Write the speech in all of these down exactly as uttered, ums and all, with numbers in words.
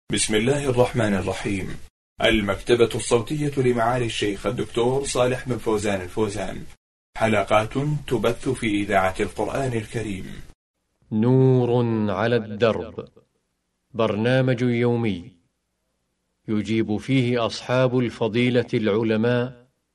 بسم الله الرحمن الرحيم. المكتبة الصوتية لمعالي الشيخ الدكتور صالح بن فوزان الفوزان، حلقات تبث في إذاعة القرآن الكريم. نور على الدرب، برنامج يومي يجيب فيه أصحاب الفضيلة العلماء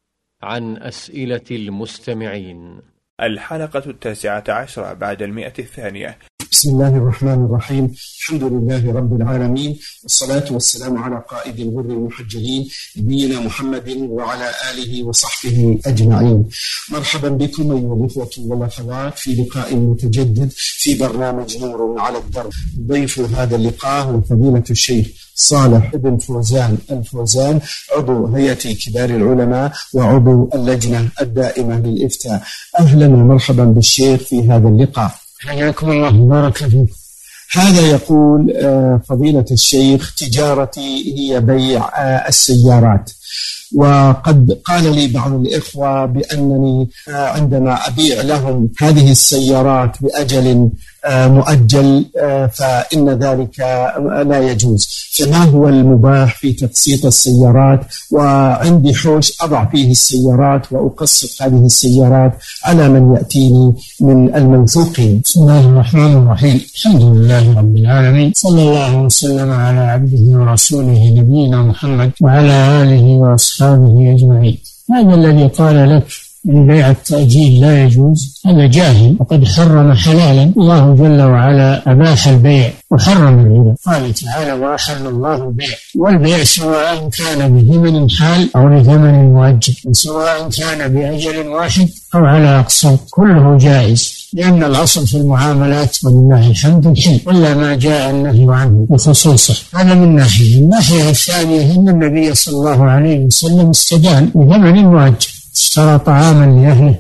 عن أسئلة المستمعين. الحلقة التاسعة عشرة بعد المئة الثانية. بسم الله الرحمن الرحيم. الحمد لله رب العالمين، والصلاة والسلام على قائد الغر المحجلين نبينا محمد وعلى آله وصحبه أجمعين. مرحبا بكم أيها الإخوة والأخوات في لقاء متجدد في برنامج نور على الدرب. ضيف هذا اللقاء هو فضيلة الشيخ صالح بن فوزان الفوزان، عضو هيئة كبار العلماء وعضو اللجنة الدائمة للإفتاء. أهلا ومرحبا بالشيخ في هذا اللقاء. حياكم الله وبارك فيكم. هذا يقول فضيلة الشيخ: تجارتي هي بيع السيارات، وقد قال لي بعض الإخوة بأنني عندما أبيع لهم هذه السيارات بأجل مؤجل فإن ذلك لا يجوز، فما هو المباح في تقسيط السيارات؟ وعندي حوش أضع فيه السيارات وأقسط هذه السيارات على من يأتيني من الموثوقين. بسم الله الرحمن الرحيم. الحمد لله رب العالمين، صلى الله وسلم على عبده ورسوله نبينا محمد وعلى آله وأصحابه أجمعين. هذا الذي قال لك من بيع التأجيل لا يجوز هذا جاهل، وقد حرم حلالا. الله جل وعلا أباح البيع وحرم الربا. قال تعالى: وأحل الله البيع، والبيع سواء كان بثمن حال أو بثمن مؤجل، سواء كان بأجل واحد أو على أقساط، كله جائز، لأن الأصل في المعاملات ولله الحمد الحل، إلا ما جاء النهي عنه بخصوصه. هذا من ناحية. الناحية الثانية أن النبي صلى الله عليه وسلم استدان بثمن مؤجل، اشترى طعاما لأهله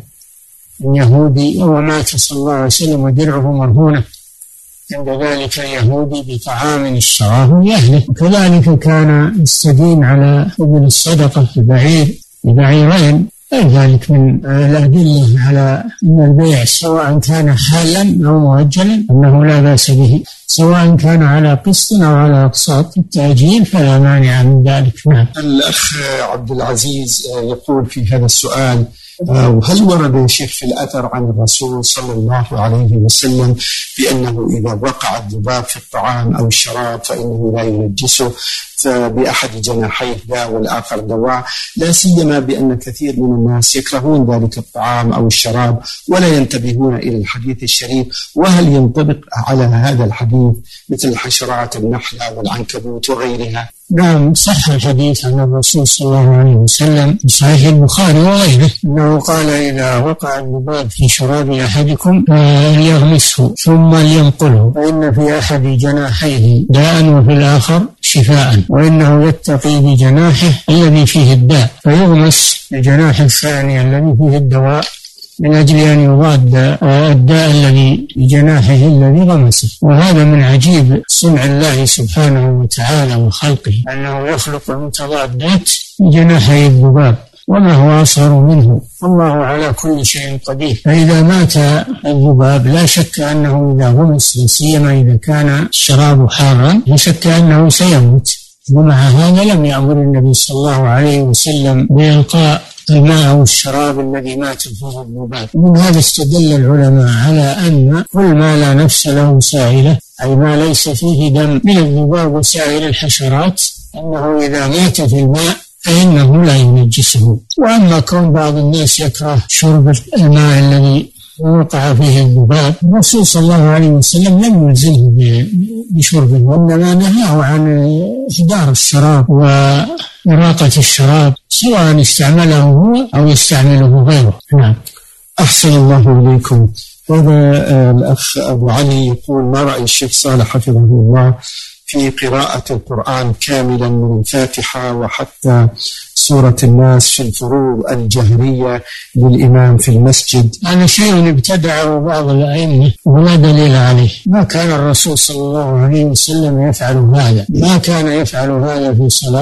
من يهودي ومات صلى الله عليه وسلم ودرعه مرهونة عند ذلك اليهودي بطعام اشتراه لأهله. وكذلك كان يستدين على ابن الصدقة ببعير ببعيرين. ذلك من الأدلة على أن البيع سواء كان حالا أو مؤجلا أنه لا بأس به، سواء كان على قسط أو على أقساط. التأجيل فلا مانع من ذلك. نعم. الأخ عبد العزيز يقول في هذا السؤال: وهل ورد يا شيخ في الأثر عن الرسول صلى الله عليه وسلم بأنه إذا وقع الذباب في الطعام أو الشراب فإنه لا ينجسه، فبأحد جناحيه داء والآخر دواء، لا سيما بأن كثير من الناس يكرهون ذلك الطعام أو الشراب ولا ينتبهون إلى الحديث الشريف؟ وهل ينطبق على هذا الحديث مثل الحشرات النحلة والعنكبوت وغيرها؟ نعم، صح الحديث عن الرسول صلى الله عليه وسلم في صحيح البخاري وغيره أنه قال: إذا وقع الذباب في شراب أحدكم فليغمسه ثم لينقله، فإن في أحد جناحيه داء وفي الآخر شفاء، وإنه يتقي بجناحه الذي فيه الداء فيغمس الجناح الثاني الذي فيه الدواء من أجل أن يضاد الداء الذي بجناحه الذي غمسه. وهذا من عجيب صنع الله سبحانه وتعالى وخلقه، أنه يخلق المتضادات بجناحي الذباب وما هو أصغر منه، والله على كل شيء قدير. فإذا مات الذباب لا شك أنه إذا غمس، سيما إذا كان الشراب حارا، لا شك أنه سيموت. ومع هذا لم يأمر النبي صلى الله عليه وسلم بإلقاء الماء أو الشراب الذي مات فيه الذباب. من هذا استدل العلماء على أن كل ما لا نفس له سائلة، أي ما ليس فيه دم من الذباب وسائر الحشرات، أنه إذا مات في الماء فإنه لا ينجسه. وأما كون بعض الناس يكره شرب الماء الذي وقع فيه الذباب، الرسول صلى الله عليه وسلم لم يلزمه بشربه، وإنما نهاه عن إهدار الشراب وإراقة الشراب، سواء استعمله هو أو يستعمله غيره. نعم. أحسن الله إليكم. هذا الأخ أبو علي يقول: ما رأي الشيخ صالح حفظه الله في قراءة القرآن كاملا من الفاتحة وحتى سورة الناس في الفروض الجهرية للإمام في المسجد؟ هذا شيء ابتدعه بعض الأئمة ولا دليل عليه. ما كان الرسول صلى الله عليه وسلم يفعل هذا، ما كان يفعل هذا في صلاة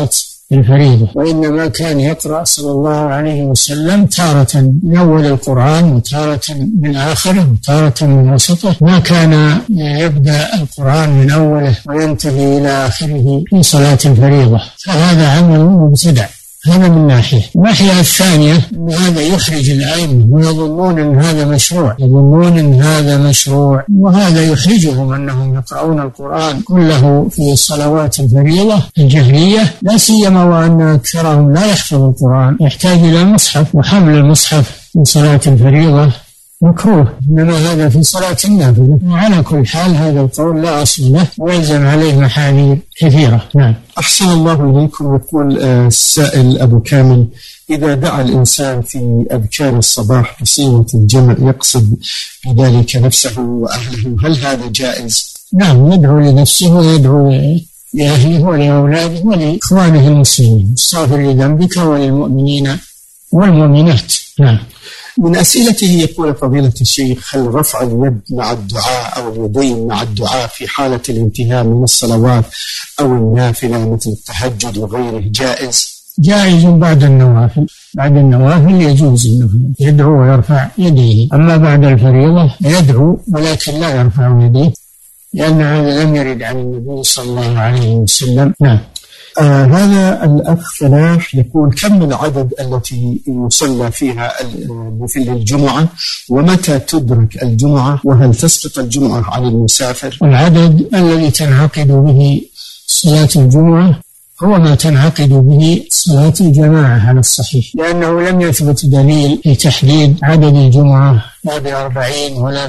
الفريضة، وإنما كان يقرأ صلى الله عليه وسلم تارة من أول القرآن وتارة من آخره وتارة من وسطه، ما كان يبدأ القرآن من أوله وينتهي إلى آخره في صلاة الفريضة، فهذا عمل مبتدع. هذا من ناحية. الناحية الثانية أن هذا يحرج الأئمة ويظنون أن هذا مشروع يظنون أن هذا مشروع وهذا يحرجهم أنهم يقرؤون القرآن كله في الصلوات الفريضة الجهرية، لا سيما وأن أكثرهم لا يحفظ القرآن، يحتاج إلى مصحف، وحمل المصحف في صلاة الفريضة مكروه، إنما هذا في صلاة النافلة. وعلى كل حال هذا القول لا أصل له ويلزم عليه محاذير كثيرة. نعم. أحسن الله إليكم. يقول السائل أبو كامل: إذا دعا الإنسان في أذكار الصباح بصيغة الجمع يقصد بذلك نفسه وأهله، هل هذا جائز؟ نعم، يدعو لنفسه ويدعو لأهله ولأولاده ولإخوانه المسلمين، استغفر لذنبك وللمؤمنين والمؤمنات. نعم. من أسئلته يقول فضيلة الشيخ: هل رفع اليد مع الدعاء أو اليدين مع الدعاء في حالة الانتهاء من الصلوات أو النافلة مثل التهجد وغيره جائز؟ جائز بعد النوافل. بعد النوافل يجوز أنه يدعو ويرفع يديه، أما بعد الفريضة يدعو ولكن لا يرفع يديه، لأن هذا لم يرد عن النبي صلى الله عليه وسلم. نعم. آه هذا الأخ فلاح يقول: كم العدد التي يصلى فيها في الجمعة، ومتى تدرك الجمعة، وهل تسقط الجمعة عن المسافر؟ العدد الذي تنعقد به صلاة الجمعة هو ما تنعقد به صلاة الجماعة على الصحيح، لأنه لم يثبت دليل في تحديد عدد الجمعة لا بأربعين ولا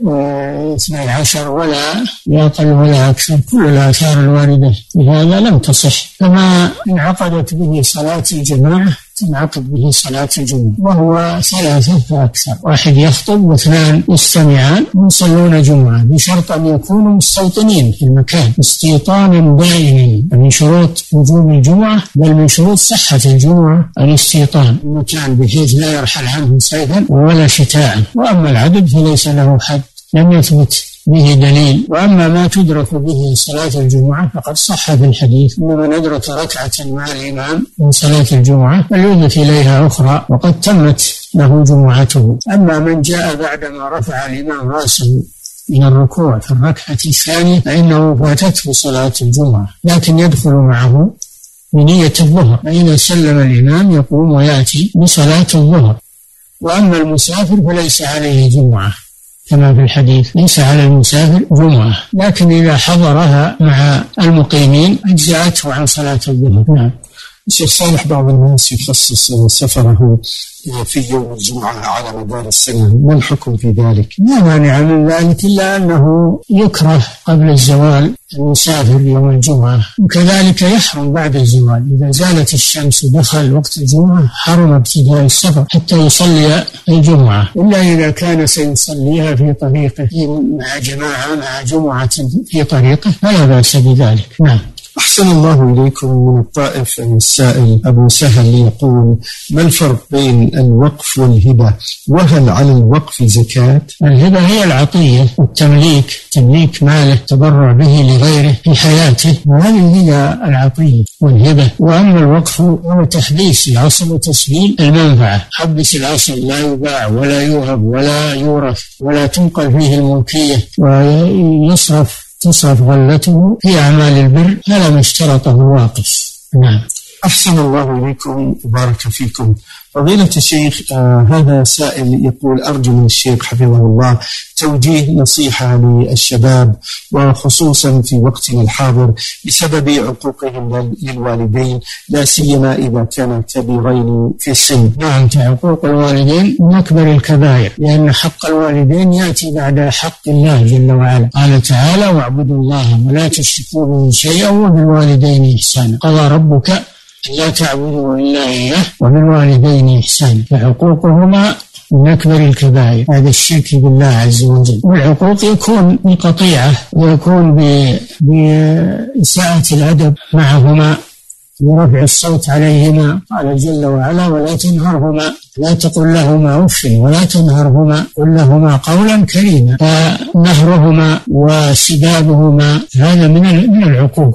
باثني عشر ولا بأقل ولا أكثر. كل الآثار الواردة في هذا لم تصح، فما انعقدت به صلاة الجماعة تنعقد به صلاة الجمعة، وهو ثلاثة فأكثر، واحد يخطب واثنان يستمعان ويصلون جمعة، بشرط أن يكونوا مستوطنين في المكان استيطانا دائما. من شروط وجوب الجمعة بل من شروط صحة الجمعة الاستيطان المكان بحيث لا يرحل عنه صيفا ولا شتاء. وأما العدد فليس له حد، لم يثبت به دليل. وأما ما تدرك به صلاة الجمعة فقد صح في الحديث: إنما ندرك ركعة مع الإمام من صلاة الجمعة فليضف إليها أخرى وقد تمت له جمعته. أما من جاء بعدما رفع الإمام رأسه من الركوع في الركعة الثانية فإنه فاتته صلاة الجمعة، لكن يدخل معه بنية الظهر، فإذا سلم الإمام يقوم ويأتي بصلاة الظهر. وأما المسافر فليس عليه جمعة كما في الحديث، ليس على المسافر جمعة، لكن إذا حضرها مع المقيمين أجزأته عن صلاة الظهر. نعم. الشيخ صالح، بعض الناس يخصص سفره في يوم الجمعة على مدار السنة، ما الحكم في ذلك؟ لا مانع من ذلك، إلا أنه يكره قبل الزوال المسافر يوم الجمعة، وكذلك يحرم بعد الزوال. إذا زالت الشمس ودخل وقت الجمعة حرم ابتداء السفر حتى يصلي الجمعة، إلا إذا كان سيصليها في طريقه مع جماعة مع جمعة في طريقه فلا بأس بذلك. نعم. أحسن الله إليكم. من الطائف السائل أبو سهل يقول: ما الفرق بين الوقف والهبة، وهل على الوقف زكاة؟ الهبة هي العطية والتمليك، تمليك ماله تبرع به لغيره في حياته، وهذه هي العطية والهبة. وأما الوقف هو تحبيس الأصل وتسهيل المنفعة، حبس الأصل لا يباع ولا يوهب ولا يورث ولا تنقل فيه الملكية، ويصرف تصرف غلته في أعمال البر، هذا ما اشترطه الواقف. نعم. أحسن الله إليكم وبارك فيكم. فضيلة الشيخ، آه هذا سائل يقول: أرجو من الشيخ حفظه الله توجيه نصيحة للشباب، وخصوصا في وقتنا الحاضر بسبب عقوقهم للوالدين، لا سيما إذا كانا كبيرين في السن. نعم، عقوق الوالدين من أكبر الكبائر، لأن حق الوالدين يأتي بعد حق الله جل وعلا. قال تعالى: واعبدوا الله ولا تشركوا به شيئا وبالوالدين إحسانا. قضى ربك لا تعبدوا إلا إياه وبالوالدين إحسانا. فحقوقهما من أكبر الكبائر، هذا الشرك بالله عز وجل. والعقوق يكون بقطيعة ويكون بإساءة الأدب معهما ورفع الصوت عليهما. قال جل وعلا: ولا تنهرهما، لا تقل لهما أف ولا تنهرهما، قل لهما قولا كريما. فنهرهما وسبابهما هذا من من العقوق،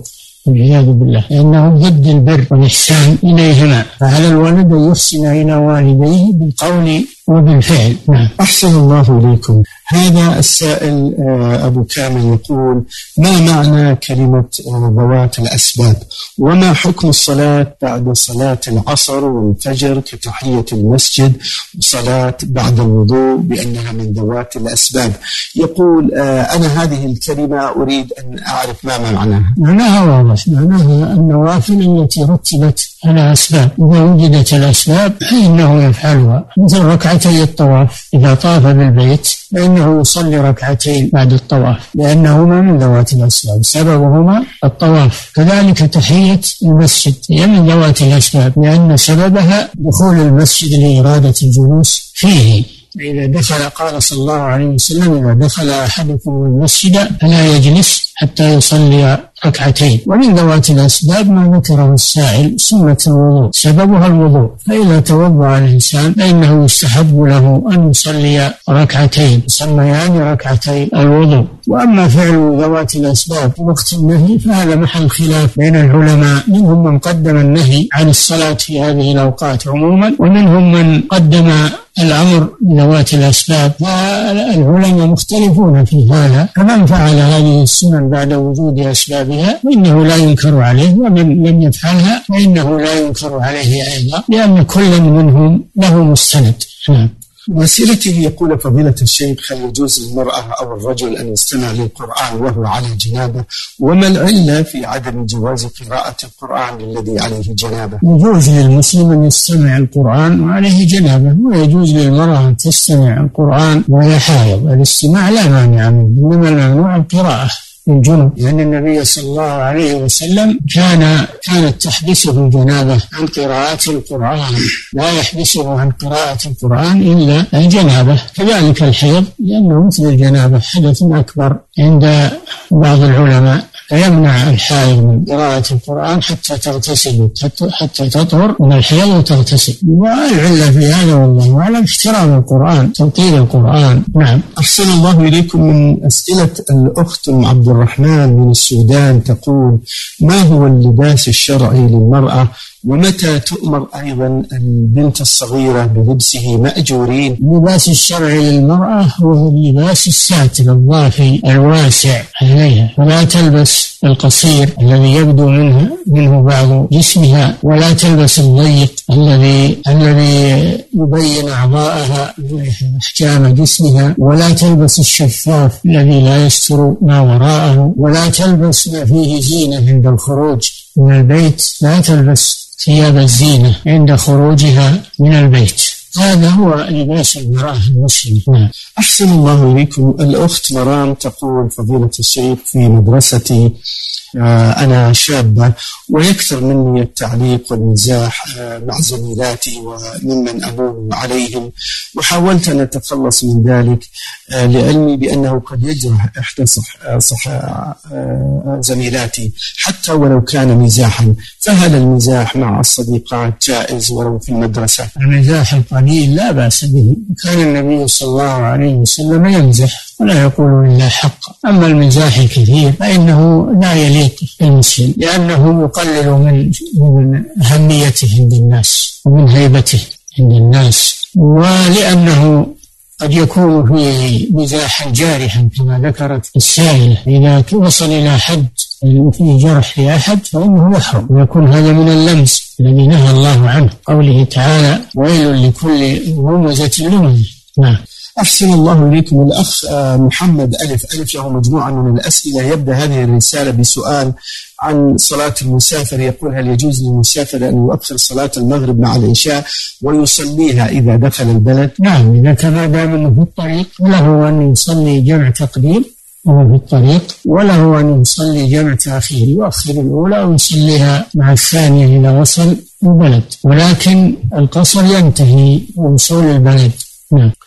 والعياذ بالله، لأنه ضد البر والإحسان إليهما، فعلى الولد أن يحسن إلى والديه بالقول وبالفعل. نعم. أحسن الله إليكم. هذا السائل أبو كامل يقول: ما معنى كلمة ذوات الأسباب؟ وما حكم الصلاة بعد صلاة العصر والفجر كتحية المسجد وصلاة بعد الوضوء بأنها من ذوات الأسباب؟ يقول: أنا هذه الكلمة أريد أن أعرف ما معناها. معناها واضح، معناها النوافل التي رتبت على أسباب، إذا وجدت الأسباب فإنه يفعلها، مثل ركعتي الطواف، إذا طاف بالبيت فإنه يصلي ركعتين بعد الطواف لأنهما من ذوات الأسباب، سببهما الطواف. كذلك تحية المسجد هي من ذوات الأسباب لأن سببها دخول المسجد لإرادة الجلوس فيه. إذا دخل، قال صلى الله عليه وسلم: إذا دخل أحدكم المسجد فلا يجلس حتى يصلي ركعتين. ومن ذوات الأسباب ما ذكره السائل سنة الوضوء، سببها الوضوء، فإذا توضأ الإنسان فإنه يستحب له أن يصلي ركعتين يسميان ركعتي الوضوء. وأما فعل ذوات الأسباب في وقت النهي فهذا محل خلاف بين العلماء، منهم من قدم النهي عن الصلاة في هذه الأوقات عموما، ومنهم من قدم الأمر بذوات الأسباب، والعلماء مختلفون في هذا. فمن فعل هذه السنن بعد وجود أسبابها فإنه لا ينكر عليه، ومن لم يفعلها فإنه لا ينكر عليه أيضا، لأن كل منهم له مستند. نعم. وسيلته يقول: فضيلة الشيخ، هل يجوز للمرأة أو الرجل أن يستمع للقرآن وهو على جنابه؟ وما العلة في عدم جواز قراءة القرآن للذي عليه جنابه؟ يجوز للمسلم أن يستمع القرآن وعليه جنابه، ويجوز للمرأة أن تستمع القرآن وهي حائض. الاستماع لا مانع منه، إنما الممنوع القراءة الجنوب، لأن النبي صلى الله عليه وسلم كان كانت تحبسه الجنابة عن قراءة القرآن، لا يحبسه عن قراءة القرآن إلا الجنابة. كذلك الحيض، لأنه مثل الجنابة حدث أكبر عند بعض العلماء، فيمنع الحائض من قراءة القرآن حتى تغتسل، حتى تطهر من الحيض وتغتسل. والعلة في هذا والله أعلم احترام القرآن، توقير القرآن. نعم. أحسن الله إليكم. من أسئلة الأخت عبد الرحمن من السودان تقول: ما هو اللباس الشرعي للمرأة؟ ومتى تؤمر أيضا البنت الصغيرة بلبسه مأجورين؟ اللباس الشرعي للمرأة هو اللباس الساتر الضافي الواسع عليها، ولا تلبس القصير الذي يبدو منه منه بعض جسمها، ولا تلبس الضيق الذي الذي يبين أعضاءها أحجام جسمها، ولا تلبس الشفاف الذي لا يستر ما وراءه، ولا تلبس ما فيه زينة عند الخروج من البيت، لا تلبس ثياب الزينة عند خروجها من البيت. هذا هو لباس المرأة المسلمة. أحسن الله إليكم. الأخت مرام تقول: فضيلة الشيخ، في مدرستي أنا شابة ويكثر مني التعليق والمزاح مع زميلاتي وممن أمون عليهم، وحاولت أن أتخلص من ذلك لعلمي بأنه قد يجرح إحدى صح صح زميلاتي حتى ولو كان مزاحا، فهل المزاح مع الصديقات جائز ولو في المدرسة؟ المزاح القليل لا بأس به، كان النبي صلى الله عليه وسلم يمزح ولا يقول إلا حقا. أما المزاح الكثير فإنه لا يليق بالمسلم، لأنه يقلل من من أهميته عند الناس ومن هيبته عند الناس، ولأنه قد يكون فيه مزاحا جارحا كما ذكرت السائلة. إذا وصل إلى حد فيه جرح لأحد فإنه يحرم، ويكون هذا من اللمس الذي نهى الله عنه، قوله تعالى: ويل لكل همزة لمزة. نعم. أحسن الله إليكم. الأخ محمد ألف ألف له مجموعة من الأسئلة، يبدأ هذه الرسالة بسؤال عن صلاة المسافر. يقول: هل يجوز للمسافر أن يؤخر صلاة المغرب مع العشاء ويصليها إذا دخل البلد؟ نعم، إذا كان دائما في الطريق له أن يصلي جمع تقديم وهو في الطريق، وله أن يصلي جمع تأخير، يؤخر الأولى ويصليها مع الثانية إذا وصل البلد، ولكن القصر ينتهي بوصول البلد. نعم.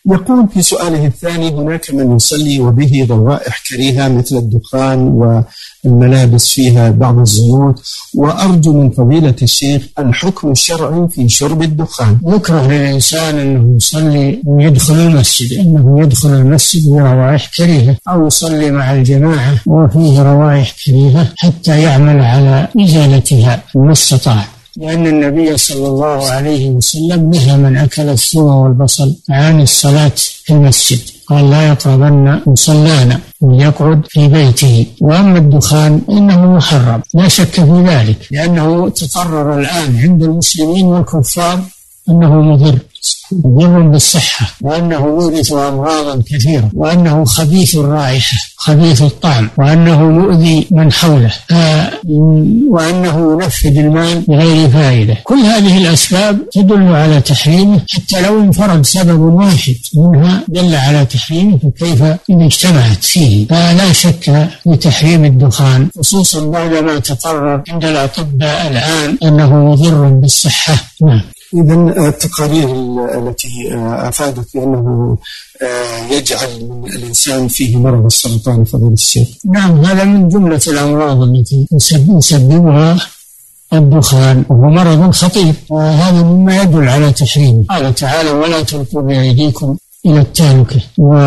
يقول في سؤاله الثاني: هناك من يصلي وبه روائح كريهة مثل الدخان والملابس فيها بعض الزيوت، وأرجو من فضيلة الشيخ الحكم الشرعي في شرب الدخان. يكره للإنسان أنه يصلي ويدخل المسجد، أنه يدخل المسجد بروائح كريهة، أو يصلي مع الجماعة وفيه روائح كريهة حتى يعمل على إزالتها ما استطاع، لأن النبي صلى الله عليه وسلم نهى من أكل الثوم والبصل عن الصلاة في المسجد، قال: لا يقربن مصلانا ويقعد في بيته. وأما الدخان إنه محرم لا شك في ذلك، لأنه تقرر الآن عند المسلمين والكفار أنه مضر مضر بالصحة، وأنه يورث أمراضا كثيرة، وأنه خبيث الرائحة خبيث الطعم، وأنه يؤذي من حوله، وأنه ينفذ المال بغير فائدة. كل هذه الأسباب تدل على تحريمه، حتى لو انفرد سبب واحد منها دل على تحريمه، فكيف إن اجتمعت فيه؟ فلا شك في تحريم الدخان، خصوصا بعدما تقرر عند الأطباء الآن أنه مضر بالصحة. نعم. إذن التقارير التي أفادت بأنه يجعل من الإنسان فيه مرض السرطان فضيلة الشيخ. نعم، هذا من جملة الأمراض التي يسببها الدخان، وهو مرض خطير، وهذا مما يدل على تحريمه. قال تعالى: ولا تلقوا بأيديكم إلى التهلكة.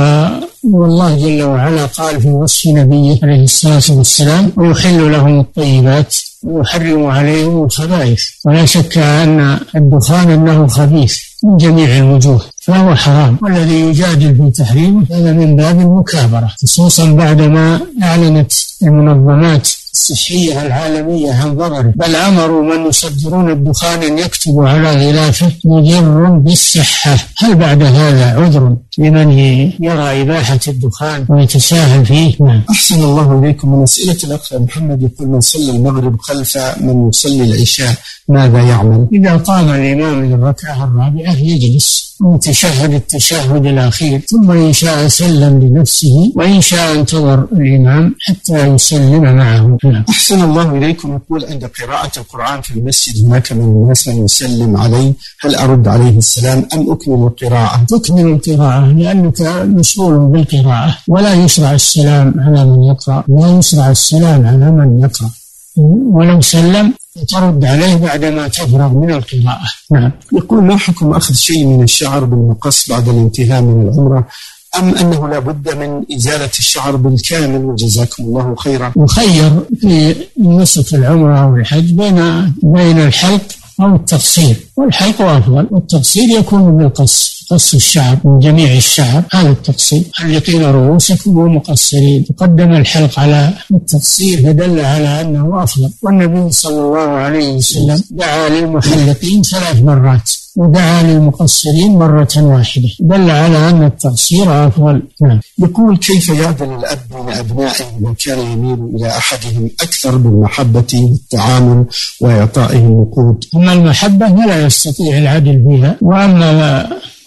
والله جل وعلا قال في وصف نبيه عليه الصلاة والسلام: ويحل لهم الطيبات ويحرم عليهم الخبائث. ولا شك أن الدخان أنه خبيث من جميع الوجوه، فهو حرام، والذي يجادل في تحريمه هذا من باب المكابرة، خصوصا بعدما أعلنت المنظمات الصحية العالمية عن ضرره، بل أمروا من يصدرون الدخان أن يكتبوا على غلافه: مضر بالصحة. هل بعد هذا عذر لمن يرى إباحة الدخان ويتساهل فيه؟ نعم. أحسن الله إليكم. من أسئلة الأخ محمد يقول: من صلى المغرب خلف من يصلي العشاء ماذا يعمل؟ إذا قام الإمام للركعة الرابعة يجلس ويتشهد التشهد الأخير، ثم إن شاء سلم لنفسه، وإن شاء انتظر الإمام حتى يسلم معه. أحسن الله إليكم. يقول: عند قراءة القرآن في المسجد هناك من الناس من يسلم علي، هل أرد عليه السلام أم أكمل القراءة؟ تكمل القراءة، لأنك مشغول بالقراءة، ولا يشرع السلام على من يقرأ، لا يشرع السلام على من يقرأ، ولو سلم ترد عليه بعدما تفرغ من القراءة. نعم. يقول: ما حكم أخذ شيء من الشعر بالمقص بعد الانتهاء من العمرة، أم أنه لا بد من إزالة الشعر بالكامل؟ وجزاكم الله خيرا. يخير في نسك العمرة أو الحج بين بين الحلق أو التقصير، والحلق أفضل، والتقصير يكون بالقص، قص الشعر من جميع الشعر، هذا التقصير. حلقين رؤوسكم ومقصرين، تقدم الحلق على التقصير فدل على أنه أفضل. والنبي صلى الله عليه وسلم دعا للمحلقين ثلاث مرات ودعا للمقصرين مرة واحدة، دل على أن التقصير أفضل. نعم. يقول: كيف يعدل الأب من أبنائه من كان يميل إلى أحدهم أكثر بالمحبة والتعامل وإعطائه النقود؟ أما المحبة فلا يستطيع العدل فيها، وأما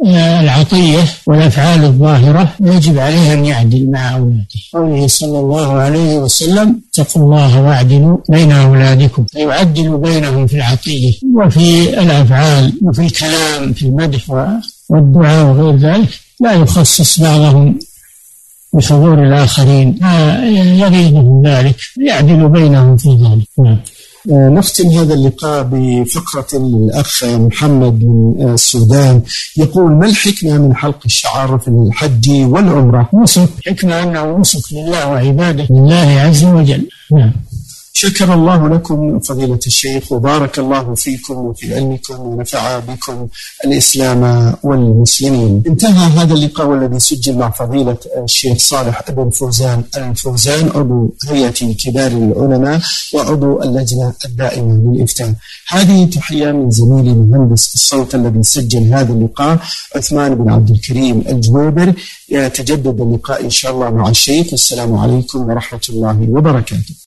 العطية والأفعال الظاهرة يجب عليه أن يعدل مع أولاده. قوله صلى الله عليه وسلم: اتقوا الله واعدلوا بين أولادكم، فيعدل بينهم في العطية وفي الأفعال وفي الكلام في المدح والدعاء وغير ذلك، لا يخصص بعضهم بحضور الآخرين، يغيظهم ذلك، يعدل بينهم في ذلك. نختم هذا اللقاء بفقرة الأخ محمد من السودان، يقول: ما الحكمة من حلق الشعر في الحج والعمرة؟ نسك، حكمة أنه نسك لله وعباده لله عز وجل. نعم. شكر الله لكم فضيلة الشيخ، وبارك الله فيكم وفي علمكم، ونفع بكم الإسلام والمسلمين. انتهى هذا اللقاء والذي سجل مع فضيلة الشيخ صالح بن فوزان الفوزان، عضو هيئة كبار العلماء وعضو اللجنة الدائمة للإفتاء. هذه تحية من زميلي مهندس الصوت الذي سجل هذا اللقاء عثمان بن عبد الكريم الجويبر. يتجدد اللقاء إن شاء الله مع الشيخ. السلام عليكم ورحمة الله وبركاته.